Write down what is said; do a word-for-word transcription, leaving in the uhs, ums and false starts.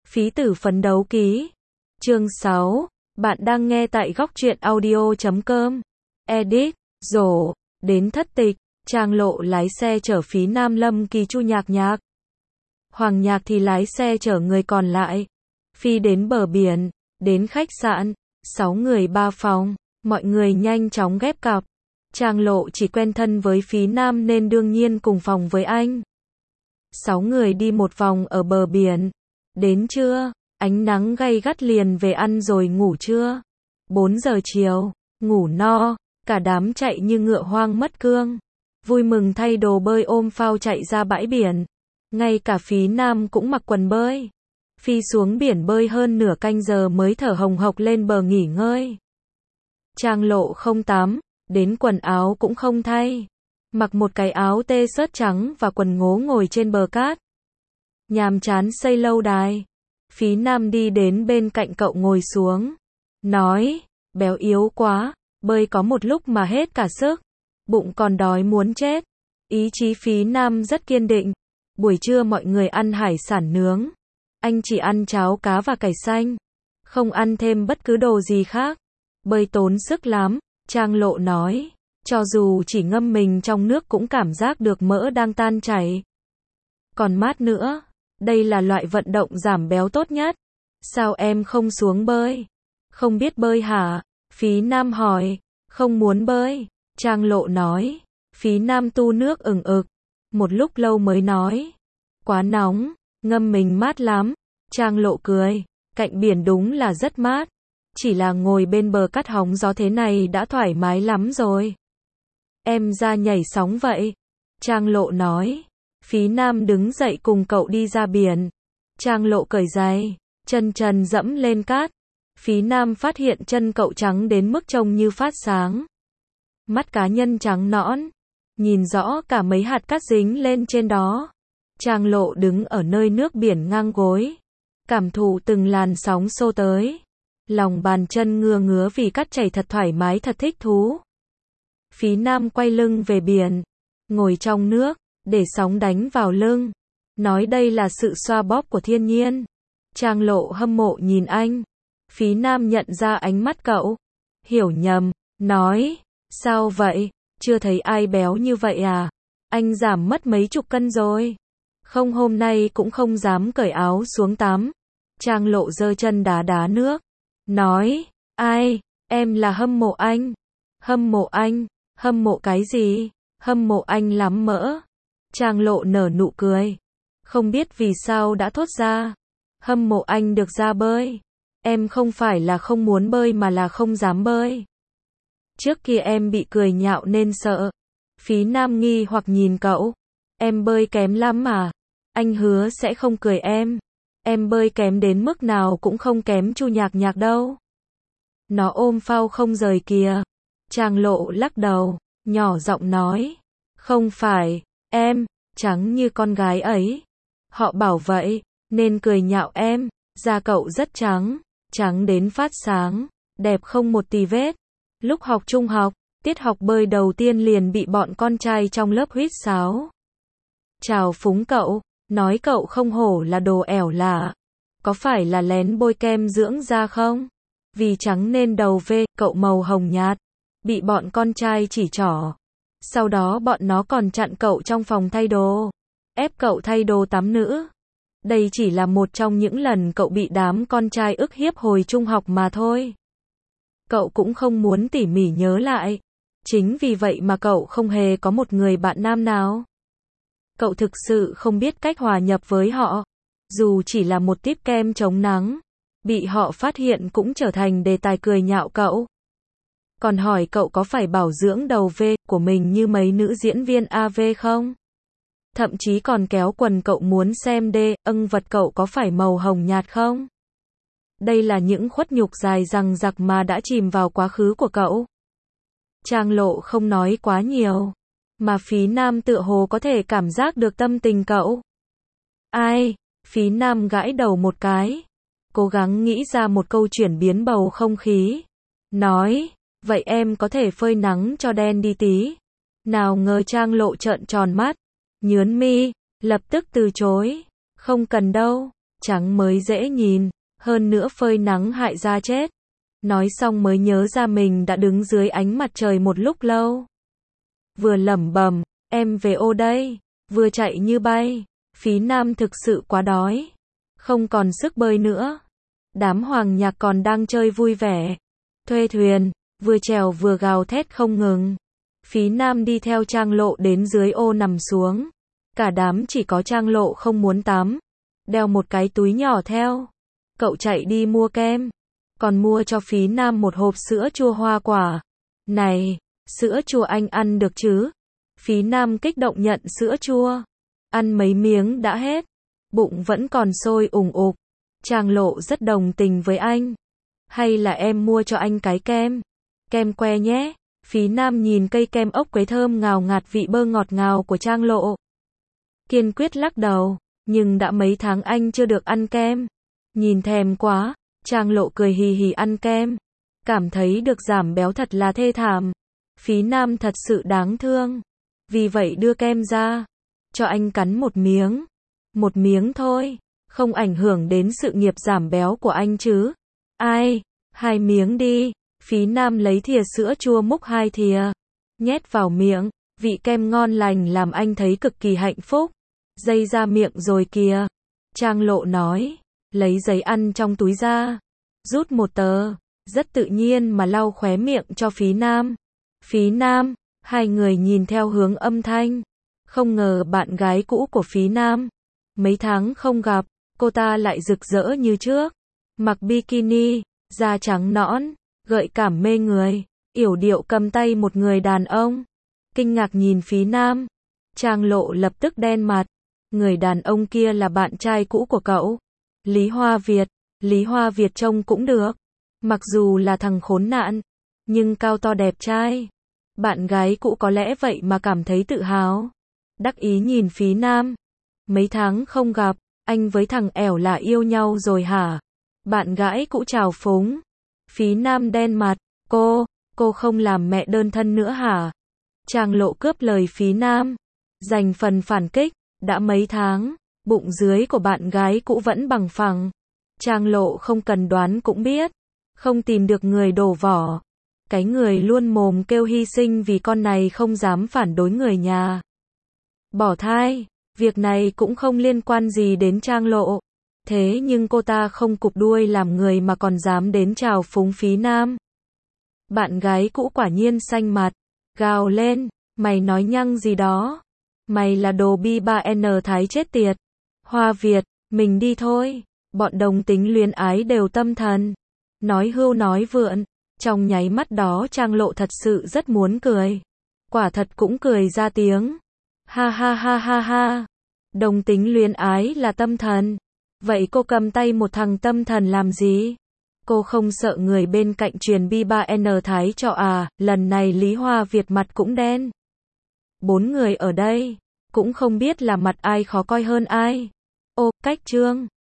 Phí tử phấn đấu ký. Chương sáu. Bạn đang nghe tại góc truyện audio chấm com. Edit. Rổ. Đến thất tịch. Trang Lộ lái xe chở Phí Nam Lâm Kỳ Chu Nhạc Nhạc. Hoàng Nhạc thì lái xe chở người còn lại. Phi đến bờ biển. Đến khách sạn. Sáu người ba phòng. Mọi người nhanh chóng ghép cặp. Trang Lộ chỉ quen thân với Phí Nam nên đương nhiên cùng phòng với anh. Sáu người đi một vòng ở bờ biển. Đến trưa, ánh nắng gay gắt liền về ăn rồi ngủ trưa. Bốn giờ chiều, ngủ no, cả đám chạy như ngựa hoang mất cương. Vui mừng thay đồ bơi ôm phao chạy ra bãi biển. Ngay cả Phí Nam cũng mặc quần bơi. Phi xuống biển bơi hơn nửa canh giờ mới thở hồng hộc lên bờ nghỉ ngơi. Trang Lộ không tắm, đến quần áo cũng không thay. Mặc một cái áo tê xớt trắng và quần ngố ngồi trên bờ cát. Nhàm chán xây lâu đài. Phí Nam đi đến bên cạnh cậu ngồi xuống. Nói, béo yếu quá, bơi có một lúc mà hết cả sức. Bụng còn đói muốn chết. Ý chí Phí Nam rất kiên định. Buổi trưa mọi người ăn hải sản nướng. Anh chỉ ăn cháo cá và cải xanh. Không ăn thêm bất cứ đồ gì khác. Bơi tốn sức lắm, Trang Lộ nói. Cho dù chỉ ngâm mình trong nước cũng cảm giác được mỡ đang tan chảy. Còn mát nữa. Đây là loại vận động giảm béo tốt nhất. Sao em không xuống bơi? Không biết bơi hả? Phí Nam hỏi. Không muốn bơi. Trang Lộ nói. Phí Nam tu nước ửng ực. Một lúc lâu mới nói. Quá nóng, ngâm mình mát lắm. Trang Lộ cười. Cạnh biển đúng là rất mát. Chỉ là ngồi bên bờ cát hóng gió thế này đã thoải mái lắm rồi. Em ra nhảy sóng vậy. Trang Lộ nói. Phí Nam đứng dậy cùng cậu đi ra biển. Trang Lộ cởi giày, chân trần dẫm lên cát. Phí Nam phát hiện chân cậu trắng đến mức trông như phát sáng. Mắt cá nhân trắng nõn, nhìn rõ cả mấy hạt cát dính lên trên đó. Trang Lộ đứng ở nơi nước biển ngang gối, cảm thụ từng làn sóng xô tới. Lòng bàn chân ngứa ngứa vì cát chảy thật thoải mái, thật thích thú. Phí Nam quay lưng về biển, ngồi trong nước, để sóng đánh vào lưng. Nói đây là sự xoa bóp của thiên nhiên. Trang Lộ hâm mộ nhìn anh. Phí Nam nhận ra ánh mắt cậu. Hiểu nhầm, nói. Sao vậy? Chưa thấy ai béo như vậy à? Anh giảm mất mấy chục cân rồi. Không, hôm nay cũng không dám cởi áo xuống tắm. Trang Lộ giơ chân đá đá nước. Nói, ai? Em là hâm mộ anh. Hâm mộ anh? Hâm mộ cái gì? Hâm mộ anh lắm mỡ. Trang Lộ nở nụ cười. Không biết vì sao đã thốt ra. Hâm mộ anh được ra bơi. Em không phải là không muốn bơi mà là không dám bơi. Trước kia em bị cười nhạo nên sợ. Phí Nam nghi hoặc nhìn cậu. Em bơi kém lắm mà. Anh hứa sẽ không cười em. Em bơi kém đến mức nào cũng không kém Chu Nhạc Nhạc đâu. Nó ôm phao không rời kìa. Trang Lộ lắc đầu, nhỏ giọng nói. Không phải. Em, trắng như con gái ấy. Họ bảo vậy, nên cười nhạo em. Da cậu rất trắng, trắng đến phát sáng, đẹp không một tì vết. Lúc học trung học, tiết học bơi đầu tiên liền bị bọn con trai trong lớp huýt sáo. Chào phúng cậu, nói cậu không hổ là đồ ẻo lả. Có phải là lén bôi kem dưỡng da không? Vì trắng nên đầu V, cậu màu hồng nhạt. Bị bọn con trai chỉ trỏ. Sau đó bọn nó còn chặn cậu trong phòng thay đồ, ép cậu thay đồ tắm nữ. Đây chỉ là một trong những lần cậu bị đám con trai ức hiếp hồi trung học mà thôi. Cậu cũng không muốn tỉ mỉ nhớ lại. Chính vì vậy mà cậu không hề có một người bạn nam nào. Cậu thực sự không biết cách hòa nhập với họ. Dù chỉ là một típ kem chống nắng, bị họ phát hiện cũng trở thành đề tài cười nhạo cậu. Còn hỏi cậu có phải bảo dưỡng đầu V của mình như mấy nữ diễn viên a vê không? Thậm chí còn kéo quần cậu muốn xem D, âng vật cậu có phải màu hồng nhạt không? Đây là những khuất nhục dài dằng dặc mà đã chìm vào quá khứ của cậu. Trang Lộ không nói quá nhiều, mà Phí Nam tựa hồ có thể cảm giác được tâm tình cậu. Ai? Phí Nam gãi đầu một cái, cố gắng nghĩ ra một câu chuyển biến bầu không khí. Nói, vậy em có thể phơi nắng cho đen đi tí. Nào ngờ Trang Lộ trợn tròn mắt, nhướn mi, lập tức từ chối. Không cần đâu, trắng mới dễ nhìn, hơn nữa phơi nắng hại da chết. Nói xong mới nhớ ra mình đã đứng dưới ánh mặt trời một lúc lâu. Vừa lẩm bẩm, em về ô đây, vừa chạy như bay. Phí Nam thực sự quá đói, không còn sức bơi nữa. Đám hoàng nhạc còn đang chơi vui vẻ. Thuê thuyền, vừa chèo vừa gào thét không ngừng. Phí Nam đi theo Trang Lộ đến dưới ô nằm xuống. Cả đám chỉ có Trang Lộ không muốn tắm, đeo một cái túi nhỏ theo. Cậu chạy đi mua kem, còn mua cho Phí Nam một hộp sữa chua hoa quả. Này, sữa chua anh ăn được chứ? Phí Nam kích động nhận sữa chua. Ăn mấy miếng đã hết, bụng vẫn còn sôi ủng ục. Trang Lộ rất đồng tình với anh. Hay là em mua cho anh cái kem? Kem que nhé. Phí Nam nhìn cây kem ốc quế thơm ngào ngạt vị bơ ngọt ngào của Trang Lộ. Kiên quyết lắc đầu, nhưng đã mấy tháng anh chưa được ăn kem. Nhìn thèm quá, Trang Lộ cười hì hì ăn kem. Cảm thấy được giảm béo thật là thê thảm. Phí Nam thật sự đáng thương. Vì vậy đưa kem ra, cho anh cắn một miếng. Một miếng thôi, không ảnh hưởng đến sự nghiệp giảm béo của anh chứ. Ai, hai miếng đi. Phí Nam lấy thìa sữa chua múc hai thìa, nhét vào miệng, vị kem ngon lành làm anh thấy cực kỳ hạnh phúc. Dây ra miệng rồi kìa. Trang Lộ nói, lấy giấy ăn trong túi ra, rút một tờ, rất tự nhiên mà lau khóe miệng cho Phí Nam. Phí Nam, hai người nhìn theo hướng âm thanh. Không ngờ bạn gái cũ của Phí Nam, mấy tháng không gặp, cô ta lại rực rỡ như trước. Mặc bikini, da trắng nõn, gợi cảm mê người, yểu điệu cầm tay một người đàn ông. Kinh ngạc nhìn Phí Nam, Trang Lộ lập tức đen mặt. Người đàn ông kia là bạn trai cũ của cậu, Lý Hoa Việt. Lý Hoa Việt trông cũng được, mặc dù là thằng khốn nạn, nhưng cao to đẹp trai. Bạn gái cũ có lẽ vậy mà cảm thấy tự hào, đắc ý nhìn Phí Nam. Mấy tháng không gặp, anh với thằng ẻo là yêu nhau rồi hả? Bạn gái cũ trào phúng. Phí Nam đen mặt, cô, cô không làm mẹ đơn thân nữa hả? Trang Lộ cướp lời Phí Nam, dành phần phản kích. Đã mấy tháng, bụng dưới của bạn gái cũ vẫn bằng phẳng. Trang Lộ không cần đoán cũng biết, không tìm được người đổ vỏ. Cái người luôn mồm kêu hy sinh vì con này không dám phản đối người nhà bỏ thai. Việc này cũng không liên quan gì đến Trang Lộ. Thế nhưng cô ta không cụp đuôi làm người mà còn dám đến trào phúng Phí Nam. Bạn gái cũ quả nhiên xanh mặt, gào lên, mày nói nhăng gì đó? Mày là đồ bi ba N Thái chết tiệt. Hoa Việt, mình đi thôi. Bọn đồng tính luyến ái đều tâm thần. Nói hưu nói vượn. Trong nháy mắt đó Trang Lộ thật sự rất muốn cười. Quả thật cũng cười ra tiếng. Ha ha ha ha ha. Đồng tính luyến ái là tâm thần. Vậy cô cầm tay một thằng tâm thần làm gì? Cô không sợ người bên cạnh truyền bi ba N Thái cho à? Lần này Lý Hoa Việt mặt cũng đen. Bốn người ở đây, cũng không biết là mặt ai khó coi hơn ai. Ô, cách trương.